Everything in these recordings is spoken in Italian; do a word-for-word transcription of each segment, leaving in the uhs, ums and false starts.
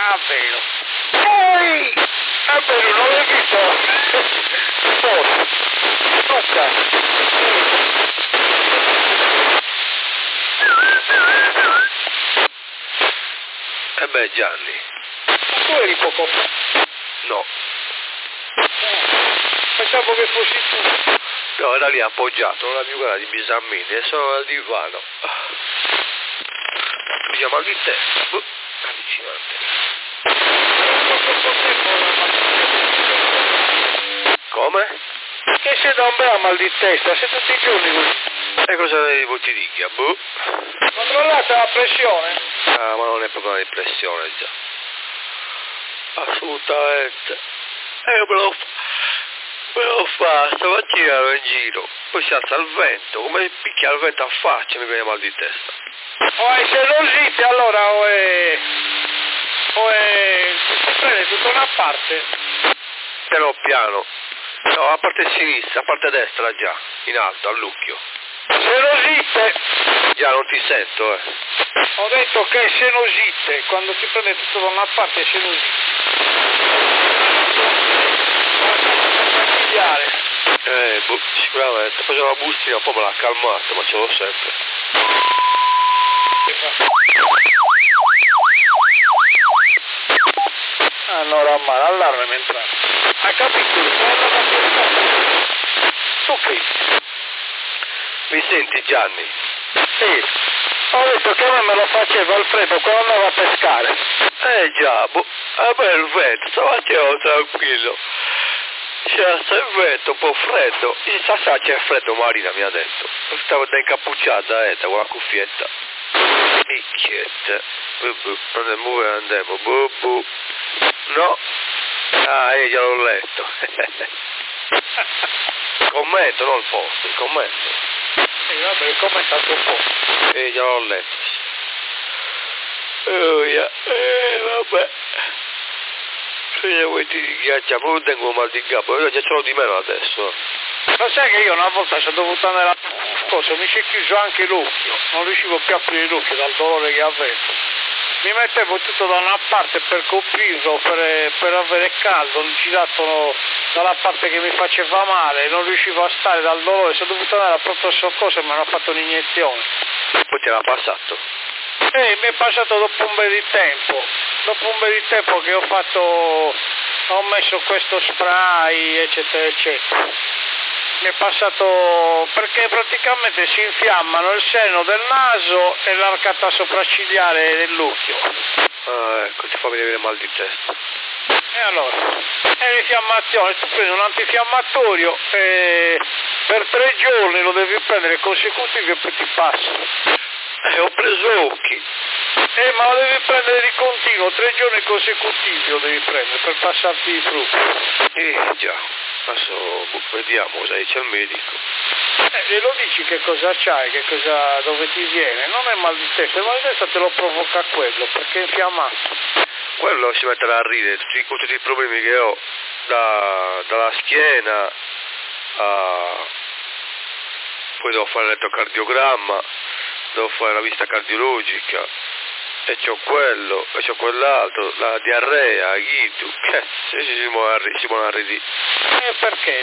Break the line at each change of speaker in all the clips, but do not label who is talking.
Ah, vero. Poi, è vero, non l'hai visto? Poi, Luca.
Eh beh, Gianni.
Ma tu eri poco fa?
No.
Pensavo che fossi tu.
No, era lì appoggiato, non avevo guarda di bisammini, e sono al divano. Mi chiama mal di testa. Boh, allucinante. Come?
Che sei da un bel mal di testa, sei tutti i giorni così.
E cosa devo ti dica? Boh.
Controllate la pressione?
Ah, ma non è proprio una depressione già. Assolutamente. E io me lo fa. Me lo fa, stamattina ero in giro. Poi si alza il vento, come picchia il vento a faccia mi viene mal di testa.
O è cellusite allora o è... o è... si prende tutta una parte?
Piano piano. No, a parte sinistra, a parte destra già, in alto, all'ucchio.
Cellusite!
Già non ti sento, eh.
Ho detto che è sinusite, quando si prende tutto da una parte è sinusite.
Eh, boh, sicuramente. Facevo la bustina, poi me l'ha calmato, ma ce l'ho sempre.
Ah, no, Rammano, allarme mi è entrato. Hai capito? Tu che?
Mi senti, Gianni?
Sì. Ho detto che a me me lo faceva Alfredo quando andava a pescare.
Eh già, boh, a me il vento, stamattina ero tranquillo. C'era il vento, un po' freddo. Chissà se c'è freddo, Marina mi ha detto. Stavo da incappucciata, eh, con la cuffietta. Micchietta. Non è muovere, andiamo. Bu, bu. No. Ah, io già l'ho letto. Commento, non il posto, il commento.
Sì, vabbè, il commentato un po'.
Eh, già l'ho letto. Oh, yeah. Eh, vabbè. Io ti ghiaccia, poi tengo mal di capo, io già ce l'ho di meno adesso.
Ma sai che io una volta sono dovuto andare a cosa, mi si è chiuso anche l'occhio, non riuscivo più a aprire l'occhio dal dolore che avevo. Mi mettevo tutto da una parte per coprirlo, per, per avere caldo, girato dalla parte che mi faceva male, non riuscivo a stare dal dolore, sono dovuto andare a pronto soccorso e mi hanno fatto un'iniezione.
Poi te l'ha passato?
Eh, mi è passato dopo un bel di tempo, dopo un bel di tempo che ho fatto, ho messo questo spray, eccetera, eccetera. Mi è passato perché praticamente si infiammano il seno del naso e l'arcata sopraccigliare dell'occhio.
Ah, ecco, ti fa venire mal di testa.
E allora, è l'infiammazione, tu prendi un antinfiammatorio e per tre giorni lo devi prendere consecutivi e poi ti passa.
Eh, ho preso occhi.
Eh, ma lo devi prendere di continuo, tre giorni consecutivi lo devi prendere per passarti i frutti.
Eh, già. Adesso vediamo cosa dice il medico.
Eh, glielo dici che cosa c'hai, che cosa, dove ti viene. Non è mal di testa, il mal di testa te lo provoca quello, perché è infiammato.
Quello si metterà a ridere, tutti, con tutti i problemi che ho, da, dalla schiena a... Poi devo fare l'elettrocardiogramma, devo fare la visita cardiologica, e c'ho quello, e c'ho quell'altro, la diarrea, ghitu, che si, si, si può arridire.
Eh, perché?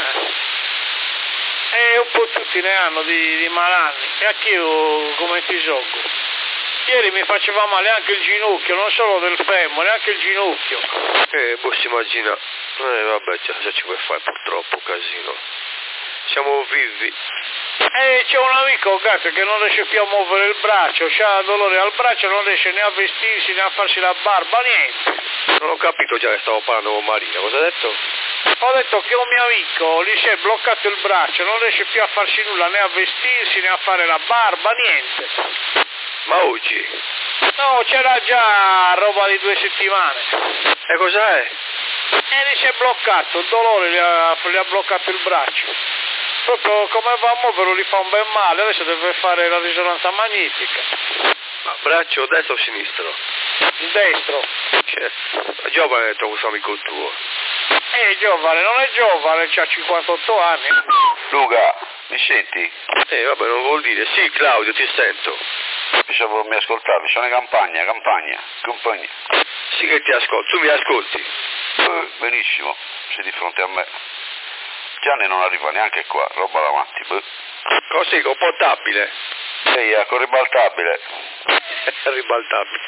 Eh, un po' tutti ne hanno di, di malanni, e anch'io come ti gioco. Ieri mi faceva male anche il ginocchio, non solo del femore, anche il ginocchio.
Eh, boh, si immagina, eh, vabbè, già, già ci puoi fare purtroppo, casino. Siamo vivi.
Eh, c'è un amico, gatto, che non riesce più a muovere il braccio, c'ha dolore al braccio, non riesce né a vestirsi né a farsi la barba, niente.
Non ho capito già che stavo parlando con Marina, cosa hai detto?
Ho detto che un mio amico gli si è bloccato il braccio, non riesce più a farsi nulla, né a vestirsi né a fare la barba, niente.
Ma oggi?
No, c'era già roba di due settimane.
E cos'è?
E gli si è bloccato, il dolore gli ha, gli ha bloccato il braccio. Proprio come va a muoverlo gli fa un bel male, adesso deve fare la risonanza magnetica.
Ma braccio destro o sinistro?
Il destro.
Cioè, è giovane ha detto questo amico tuo.
Eh, giovane, non è giovane, c'ha cinquantotto anni.
Luca, mi senti? Eh, vabbè, non vuol dire. Sì, Claudio, ti sento.
Pensavo mi ascoltavi, sono in campagna, campagna, campagna.
Sì che ti ascolto, tu mi ascolti?
Eh, benissimo, sei di fronte a me. Gianni non arriva neanche qua, roba davanti. Beh.
Così, con potabile.
Ehi, eh, con ribaltabile.
Ribaltabile.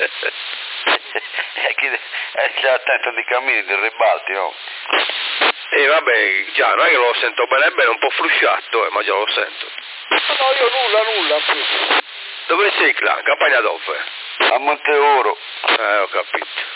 Eh, chi... eh, stai attento di cammini, di ribalti, no?
E vabbè, già, non è che lo sento bene bene, un po' frusciato, eh, ma già lo sento.
No, io nulla, nulla più.
Dove sei, Cla? Campagna dove?
A Monteoro.
Eh, ho capito.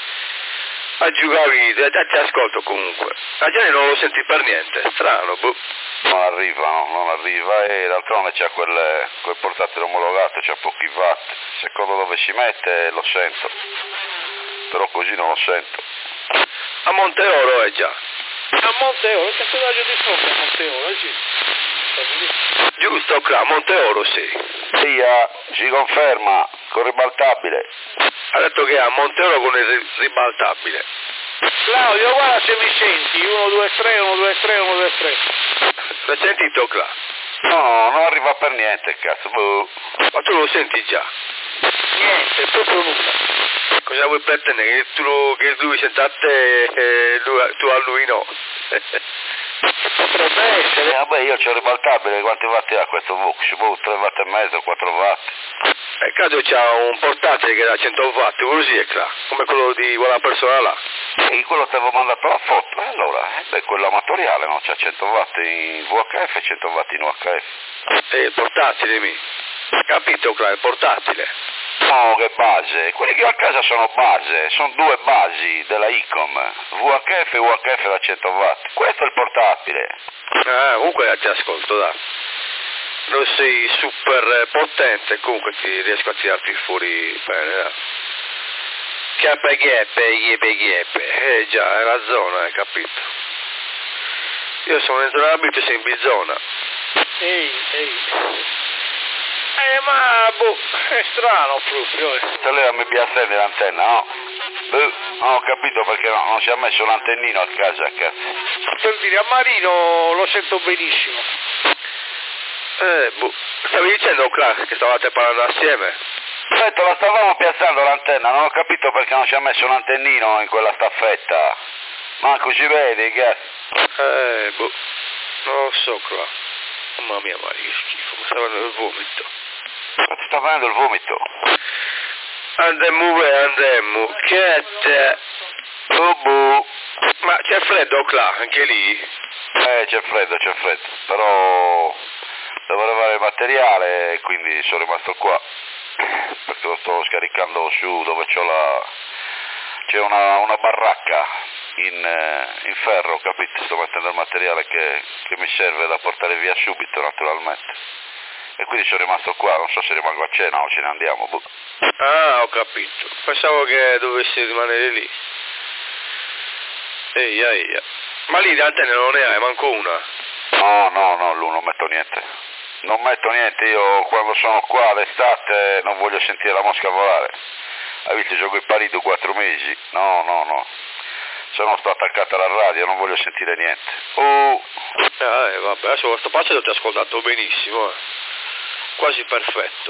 A giocare, ti, ti ascolto comunque. A Gianni non lo senti per niente, strano, boh.
Non arriva, no, non arriva e d'altronde c'ha quel, quel portatile omologato, c'ha pochi watt. Secondo dove si mette lo sento. Però così non lo sento.
A Monteoro è già.
A Monteoro, c'è pedaggio di fronte a Monteoro, eh, sì.
Giusto, Cla, Monteoro sì.
Sì, eh, si conferma, con ribaltabile.
Ha detto che è a Monteoro con il ribaltabile.
Claudio, guarda se mi senti, uno, due, tre, uno, due, tre, uno, due, tre.
L'hai sentito, Cla?
No, non arriva per niente, cazzo. Boh.
Ma tu lo senti già?
Niente, proprio nulla.
Cosa vuoi pretendere? Che, tu lo, che lui senta a te e lui, tu a lui no?
Potrebbe essere.
Eh, vabbè, io c'ho ribaltabile, quanti watt ha questo Vox? Boh, tre watt e mezzo, quattro watt.
E caso c'ha un portatile che da cento watt, così è Cla, come quello di quella persona là.
E quello ti avevo mandato la foto, e allora, eh, beh, quello amatoriale, no? C'ha cento watt in V H F e cento watt in U H F.
E il portatile mi. Capito, Cla, il portatile.
No, che base, quelli che ho a casa sono base, sono due basi della Icom, V H F e U H F da cento watt, questo è il portatile.
Ah, comunque ti ascolto, dai. Non sei super potente, comunque ti riesco a tirarti fuori bene, dai. Capeghepe, ghepe, ghepe, eh già, è la zona, hai capito. Io sono in zona abito, sei in bizona.
Ehi, ehi. Eh, ma, boh, è strano proprio, eh.
Se lei mi piace l'antenna, no? Beh, non ho capito perché no, non si è messo l'antennino a casa, cazzo.
Per dire, a Marino lo sento benissimo.
Eh, boh, stavi dicendo, Cla, che stavate parlando assieme?
Ho detto, la stavamo piazzando l'antenna, non ho capito perché non si è messo l'antennino in quella staffetta. Manco si vede, cazzo.
Eh, boh, non lo so, Cla. Mamma mia, ma che schifo, mi sta venendo il vomito.
Ma ti sta venendo il vomito?
Andemmo, beh, andemmo, che te...
Oh, boh.
Ma c'è freddo, Cla, anche lì?
Eh, c'è freddo, c'è freddo, però devo levare il materiale e quindi sono rimasto qua, perché lo sto scaricando su dove c'ho la... c'è una, una baracca in, eh, in ferro, capito? Sto mettendo il materiale che, che mi serve da portare via subito, naturalmente. E quindi sono rimasto qua, non so se rimango a cena o ce ne andiamo, boh.
Ah, ho capito. Pensavo che dovessi rimanere lì. Eia, eia. Ma lì di antenne non ne hai, manco una?
No, no, no, Lu, non metto niente. Non metto niente, io quando sono qua d'estate non voglio sentire la mosca volare. Hai visto, gioco in Parito quattro mesi? No, no, no. Se no sto attaccato alla radio, non voglio sentire niente. Oh.
Eh, vabbè, adesso questo pazzo ti ho ascoltato benissimo, eh. Quasi perfetto.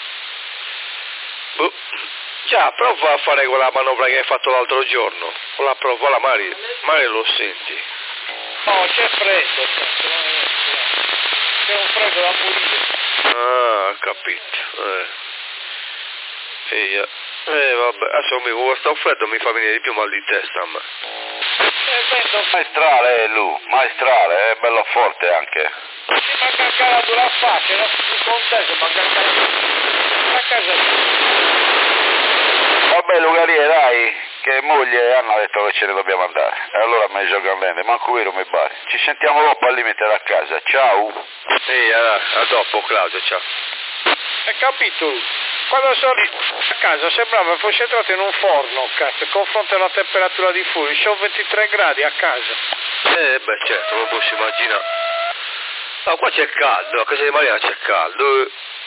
Boh. Già, prova a fare quella manovra che hai fatto l'altro giorno. La prova, la Mari, Mari lo senti.
No, c'è freddo, cazzo, non è... c'è un freddo da morire.
Ah, ho capito. Eh. Eia. Eh, vabbè, adesso mi con questo freddo mi fa venire di più mal di testa a me.
Eh, vento...
Maestrale, eh, Lu, maestrale, è bello forte anche.
Si manca calato la faccia, no? Con te se manca calato... a casa mia.
Vabbè, Lugarie, dai, che moglie e Anna ha detto che ce ne dobbiamo andare. E allora me ne gioco a vendere, manco vero mi pare. Ci sentiamo dopo al limite da casa, ciao.
Sì, a, a dopo Claudio, ciao.
Hai capito? Quando sono a casa sembrava fosse entrato in un forno, cazzo, confronto alla temperatura di fuori, c'ho ventitré gradi a casa.
Eh, beh, certo, lo posso immaginare. Ma qua c'è caldo, a casa di Maria c'è caldo.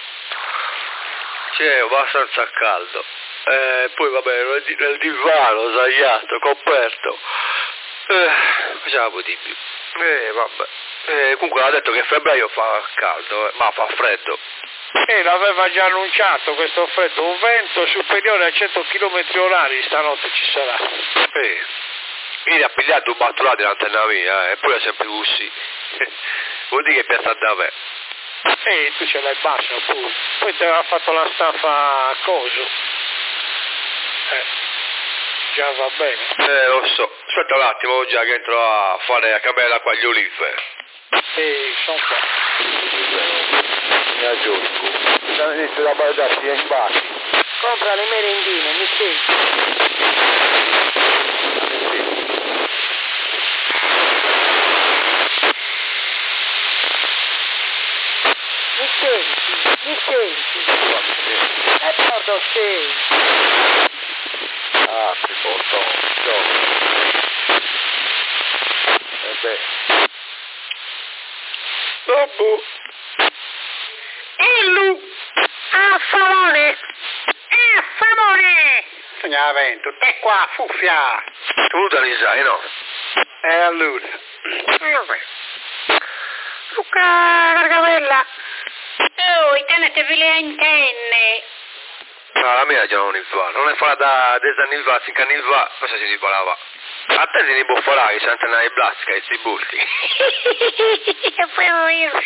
C'è abbastanza caldo. Eh, poi vabbè, nel, nel divano, sdraiato, coperto. Eh, cosa vuoi di più? Eh, vabbè. Eh, comunque ha detto che a febbraio fa caldo, eh, ma fa freddo.
E l'aveva già annunciato questo freddo, un vento superiore a cento chilometri orari stanotte ci sarà.
Eh, ieri ha pigliato un battolato dell'antenna mia, eh, eppure è sempre così. Vuol dire che pensa da me.
E tu ce l'hai bassa pure. Poi ti aveva fatto la staffa a coso. Eh, già va bene.
Eh, lo so. Aspetta un attimo, già che entro a fare a cambiare l'acqua agli olive.
E sono qua.
Mi aggiungo. Inizio da baldarsi in basi.
Compra le merendine, mi senti? Mi senti? Mi senti? E porto sei.
Ah, si porta un gioco. E beh.
Dopo.
Ellu! A favore! A favore!
Segnavento, te qua, fuffia!
Tu da ne sai, no?
E allora?
Luca Gargavella! Oh, tenete le antenne!
No, la mia già non il fa. Non è fatta da dieci anni fa, cinque anni fa, cosa si parlava? A te si ne può fare che c'è una blasca e si bulti.
E poi io...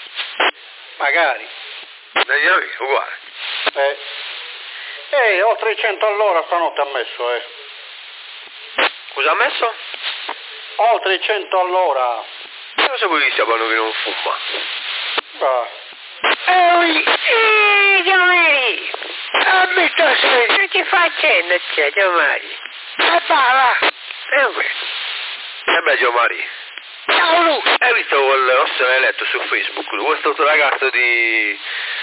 Magari.
Dai, amici, uguale.
Eh. Eh, oltre i cento all'ora stanotte ha messo, eh.
Cosa ha messo?
Oltre i cento all'ora.
Non so chi sapevano che non fuma.
Ah.
Ehi, ehi, Giovanni! Ammetta se non ci fa cenno, c'è Giovanni. E parla! E questo.
E beh, Giovanni,
Ciao Lu!
hai visto quel nostro eletto su Facebook? Questo ragazzo di...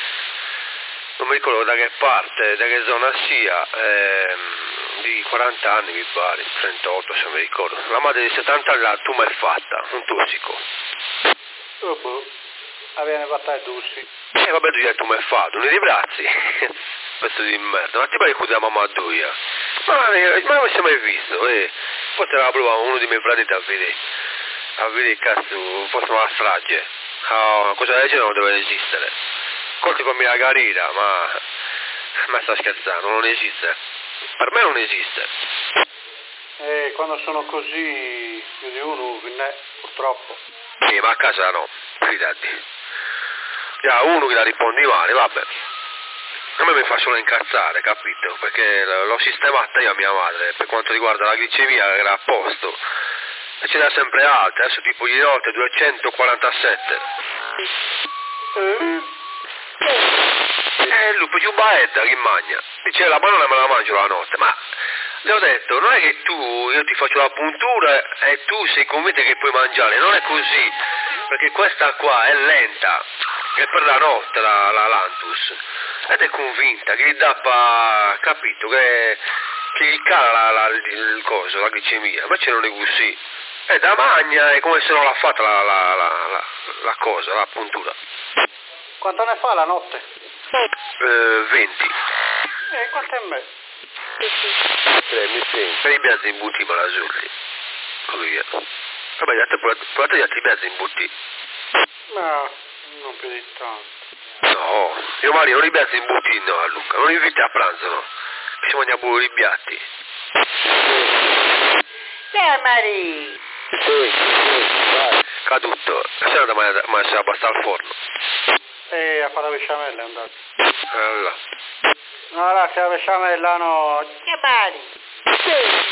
non mi ricordo da che parte, da che zona sia, ehm, di quaranta anni mi pare, trentotto se mi ricordo. La madre di settanta anni la tumba è fatta, un tossico.
Oh, boh. Avviene fatta i dussi.
E vabbè, tu gli hai tumba è fatto, non i braczi. Pezzo di merda, ma ti pare che la mamma duia? Ma, ma non l'ho mai visto, eh. Poi te la provavo uno dei miei fratelli a vedere. A vedere, cazzo, forse una strage. Ah, una cosa del genere non deve esistere. Conti fammi la carriera, ma... ma sta scherzando, non esiste. Per me non esiste.
E quando sono così, più di uno, ne, purtroppo.
Sì, ma a casa no, fidati. Già, uno che la rispondi male, vabbè. A me mi fa solo incazzare, capito? Perché l'ho sistemata io a mia madre, per quanto riguarda la glicemia era a posto. E ce l'ha sempre alta, adesso tipo di notte duecentoquarantasette.
Eh?
Eh, il lupo più baetta che mangia. Dice la banana me la mangio la notte, ma le ho detto, non è che tu, io ti faccio la puntura e tu sei convinto che puoi mangiare, non è così, perché questa qua è lenta, è per la notte la, la Lantus, ed è convinta che gli dà pa, capito, che, che gli cala la, la, il coso, la glicemia, invece non è così, è da magna, è come se non l'ha fatta la, la, la, la, la cosa, la puntura.
Quanto ne fa la notte?
Eh, venti.
E quanto è me?
Tre, mi senti?
Per i piazzi in butti me la soldi. Così via. Vabbè, già te provate gli altri piazzi in butti.
No, non più di tanto.
No, io Mario non i piazzi in butti no a Luca, non inviti a pranzo no. Che si mangia pure i piatti.
Eh, Mari!
Sì, sì, vai.
Cadutto, se no da mangiare basta al forno.
E a fare la besciamella è andato.
Allora.
No, là, che la besciamella no.
Che Mari! Sì!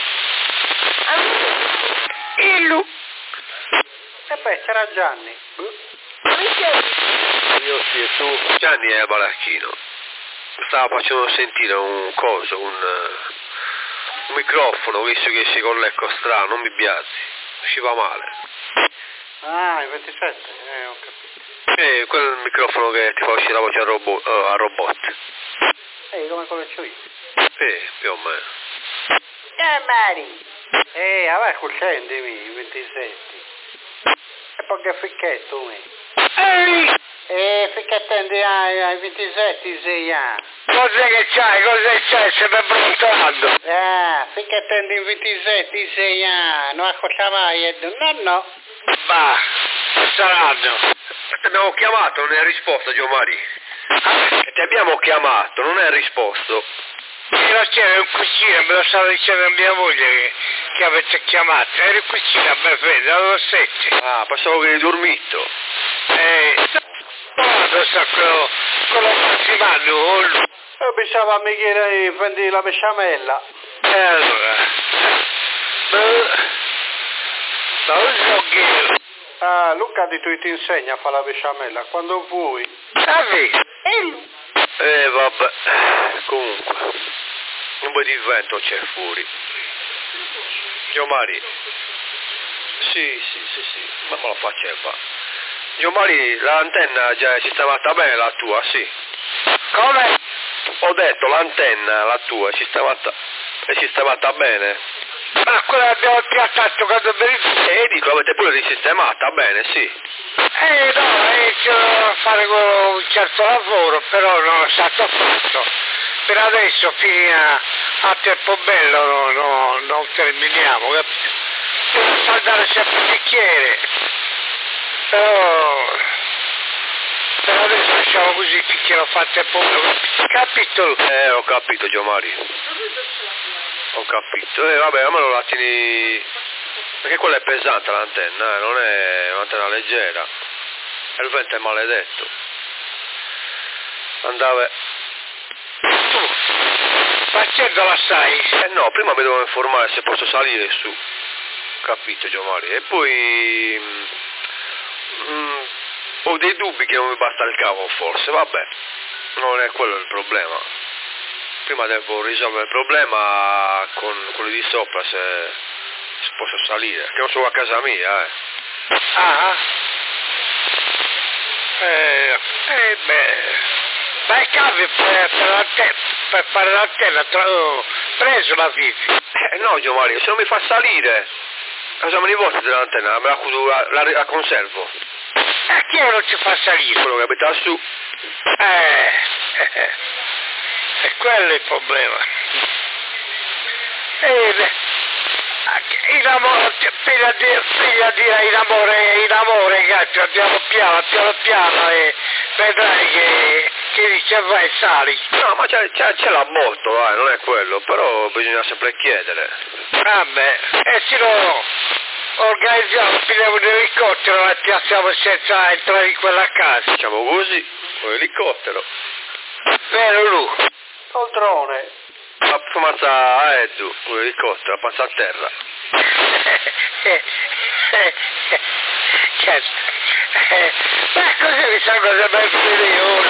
Ellu!
E poi c'era Gianni.
Mi senti?
Io sì, e tu?
Gianni è Baracchino. Stava facendo sentire un coso, un, un microfono, visto che si collega strano, non mi piace. Usciva male.
Ah, il ventisette, eh, ho capito.
E quel microfono che ti fa uscire la voce a, robo, uh, a robot.
Ehi, come quello c'ho io.
Eh, più o meno.
Eh, Mari!
Eh, vabbè, sentimi, il ventisette. E poi che ficchetto, me.
Ehi!
Eh, ficchettende ai, ai ventisette, sei anni.
Cos'è che c'hai? Cos'è che c'hai? Stai brontando?
Ah, ficchettende in ventisette, sei anni. Non cosa mai? No, no.
Bah, saranno.
Ti abbiamo chiamato, non hai risposto, Giovanni. E ti abbiamo chiamato, non hai risposto.
Era c'era un cuscino, me lo stava dicendo mia moglie che, che avete chiamato. Era il cuscino a me freddo, avevo sette.
Ah, pensavo che eri dormito.
Eh, quando sta quello, quello Massimano,
Io pensavo mi chiede prendi la besciamella.
e allora, ma, ma non so che,
Ah, Luca di tu ti insegna a fare la besciamella quando vuoi.
sapi?
Eh vabbè, comunque, un po' di vento c'è fuori. Giomari, sì, sì, sì, sì, ma me lo faceva. Giomari, l'antenna già è sistemata bene la tua, sì.
Come?
Ho detto l'antenna, la tua, è sistemata, è sistemata bene.
Ma quella abbiamo piazzato quando verifico.
E dico, l'avete pure risistemata bene, sì.
Eh no, eh, ci devo fare un certo lavoro, però non è stato fatto. Per adesso fino a tempo bello no, no, non terminiamo, capito? Devo saldare sempre il bicchiere. Però per adesso lasciamo così finché lo fa a tempo bello, capito?
Eh, ho capito, Giomari. Ho capito. Eh, vabbè, ma lo latini... Perché quella è pesante l'antenna, eh, non è un'antenna leggera. E il vento è maledetto. Andava...
Tu, facendola sai?
Eh no, prima mi devo informare se posso salire su. Capito, Giomari. E poi... Mm, ho dei dubbi che non mi basta il cavo, forse. Vabbè, non è quello il problema. Prima devo risolvere il problema con quelli di sopra, se, se posso salire. Che non sono a casa mia, eh.
Ah, eh, eh beh, ma i cavi per, per, l'antenna, per fare l'antenna, tra, oh, preso la vivi.
Eh no, Giovanni, se non mi fa salire, cosa me ne vuoi dell'antenna? Me la, la, la, la conservo.
E chi non ci fa salire?
Quello che abita su.
Eh, eh, e quello è il problema. E in amore, figlia di, figlia di in amore, in amore, cazzo, andiamo piano, piano piano e vedrai che, che dice vai e sali.
No, ma c'è, c'è, c'è la moto, vai, non è quello, però bisogna sempre chiedere.
Vabbè, e se no organizziamo, prendiamo un elicottero e piazziamo senza entrare in quella casa.
Facciamo così, con l'elicottero.
Vero Lu?
Col drone.
La formazza a Edu, con l'elicottero, la passa a terra.
Certo. Ma così mi sa cosa per vedere ora.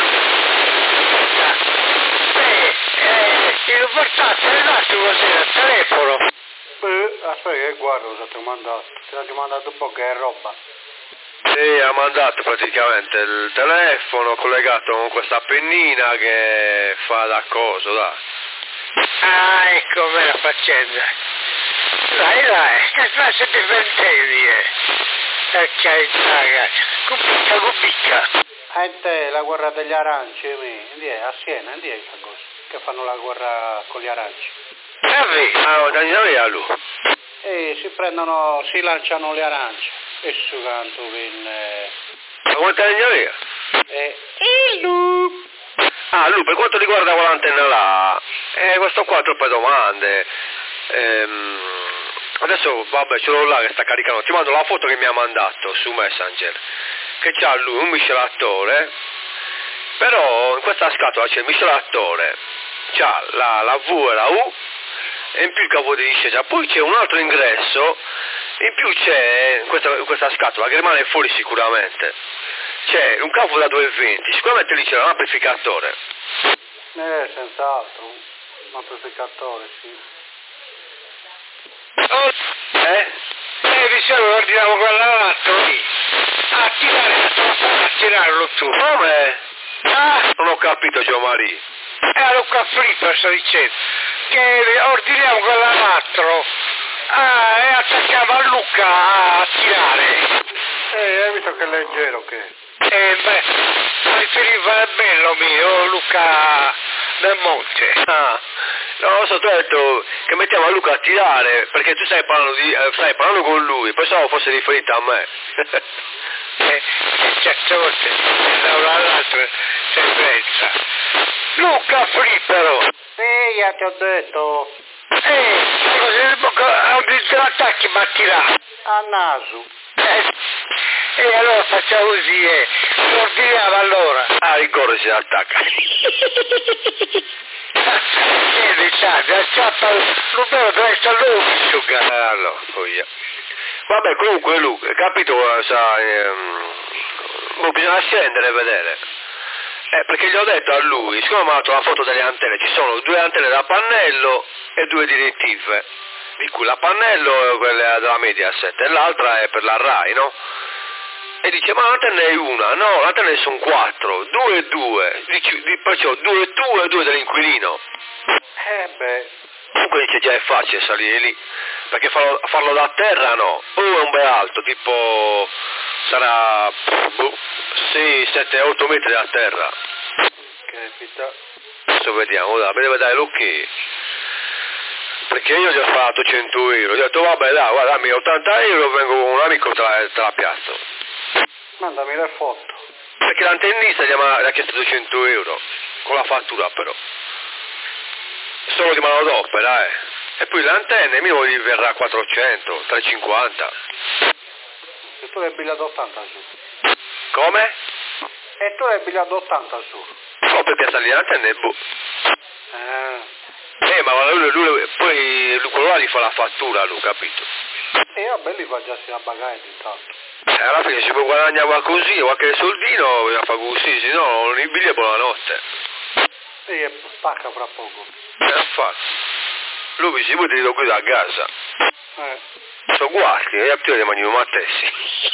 Beh, eh, il portatile è rimasto così al telefono.
Eh, aspetta che guardo cosa ti ho mandato. Ti ho mandato un po' che è roba.
Sì, ha mandato praticamente il telefono collegato con questa pennina che fa da coso, da.
Ah, ecco com'è la faccenda. Dai, dai, che classe di ventelli è? Per carità, ragazzi, cubicca, cubicca.
E te la guerra degli aranci, mi. Indie, a Siena, indie che cosa? Che fanno la guerra con gli aranci.
Vabbè.
Ah, Daniele a lui.
E si prendono, si lanciano le arance. E su canto in... Eh,
Ma quanto è Daniele?
eh,
Ah, lui, per quanto riguarda quell'antenna là, eh, questo qua ha troppe domande. Ehm, adesso, vabbè, ce l'ho là che sta caricando. Ti mando la foto che mi ha mandato su Messenger. Che c'ha lui un miscelatore. Però in questa scatola c'è il miscelatore. C'ha la, la V e la U. E in più il cavo di discesa. Poi c'è un altro ingresso. In più c'è questa, questa scatola che rimane fuori sicuramente. C'è un cavo da duecentoventi, sicuramente lì c'era un amplificatore.
eh, senz'altro. Un amplificatore, sì.
Oh,
Eh?
eh, dicevo, ordiniamo quell'altro lì. A tirare, a tirarlo tu.
Come?
Ah,
Non ho capito, Giovanni.
è Luca Flipper, sto dicendo. Che ordiniamo quell'altro. Ah, e attacchiamo a Luca a tirare.
Eh, hai visto che leggero che è.
Eh, beh, mi riferiva al bello mio, Luca del Monte.
Ah, no, non so, tu hai detto che mettiamo a Luca a tirare, perché tu stai parlando, di, eh, stai parlando con lui, pensavo fosse riferito a me.
Eh, certe volte da un all'altro
mezza. Luca Flippero.
Sì, io ti ho detto.
Eh, così attacchi mattirà.
A naso.
Eh, e allora facciamo così, eh. Ordiniamo allora.
Ah, ricordo si attacca.
Vedi, sa, acciappa, non deve essere l'ufficio,
Eh, allora, poi io. Vabbè, comunque Luca, capito, sa, ehm, boh, bisogna scendere e vedere. Eh, perché gli ho detto a lui, siccome mi ha dato la foto delle antenne, ci sono due antenne da pannello e due direttive, di cui la pannello è quella della Mediaset e l'altra è per la Rai, no? E dice, ma l'antenna è una, no, l'antenne sono quattro, due e due, dici, di, perciò due e due e due dell'inquilino.
Eh beh.
Comunque dice già è facile salire lì, perché farlo, farlo da terra no, o è un bel alto, tipo sarà boh, sei, sette, otto metri da terra.
Capita.
Adesso vediamo, dai, mi deve dare l'ok. Perché io gli ho fatto cento euro, gli ho detto vabbè dai, guarda, dammi ottanta euro, vengo con un amico, te la, te la piazzo.
Mandami le foto.
Perché l'antennista gli ha, gli ha chiesto duecento euro, con la fattura però. Solo di manodopera, eh. E poi le antenne mio gli verrà quattrocento, trecentocinquanta.
E tu l'hai bigliato ottanta su.
Come?
E tu l'hai bigliato ottanta su.
No, per piazzare le antenne, boh.
Eh.
Eh, ma lui, lui, lui, poi lui, quello là gli fa la fattura, lui, capito?
E vabbè, lì fa già a pagare intanto.
E alla fine si può guadagnare qualcosì, qualche soldino, bisogna fare così, se no non i biglietti buonanotte.
E spacca fra poco.
E a fare? Lui si può dire qui da casa.
Eh.
Sono guasti, e a te li mangiamo mattessi.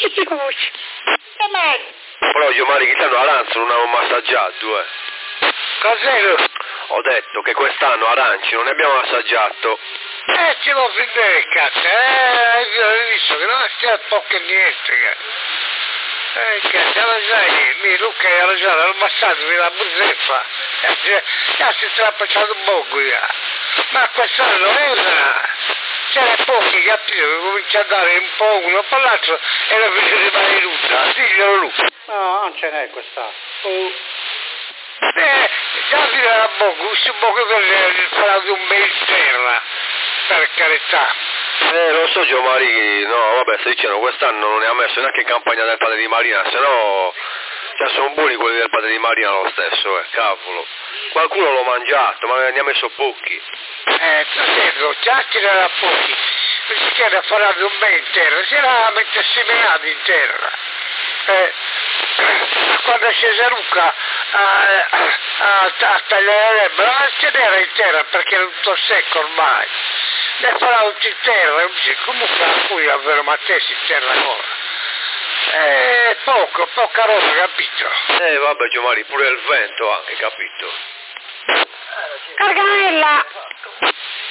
E ma...
Però io Mari che stanno arancio non avevo massaggiato, eh.
Cos'è?
Ho detto che quest'anno aranci non ne abbiamo assaggiato.
Eh, ce l'ho fin del cazzo, eh, hai visto che non c'è poco e niente, cazzo. Eh, cazzo, hai ragione, mi Luca ha ragione, l'ho ammazzato, mi la buzzeffa. Eh, già si sta passando un poco, ja. Ma quest'anno è una... C'era pochi, capito, che comincia a dare un po' uno per l'altro e la fece rimane tutta, diglielo Luca.
No, non ce n'è quest'anno.
Oh. Eh, già dire la bocca, un po' per fare un bel terra, per carità.
Eh, lo so Gio Mari, no, vabbè, sto dicendo, quest'anno non ne ha messo neanche in campagna del padre di Marina, se no, cioè, sono buoni quelli del padre di Marina lo stesso, eh, cavolo. Qualcuno l'ho mangiato, ma ne ha messo pochi.
Eh, fratello, già tirerà pochi, perché c'era fare un bel in terra, si era mettere seminato in terra. Eh, quando è scesa Luca a, a, a tagliare l'erba, non ce n'era in terra perché era tutto secco ormai. Ne farà tutto in terra, comunque a cui avere Mattesi in terra ancora. Eh, poco, poca roba, capito?
Eh, vabbè Gio Mari, pure il vento anche, capito?
Carganella!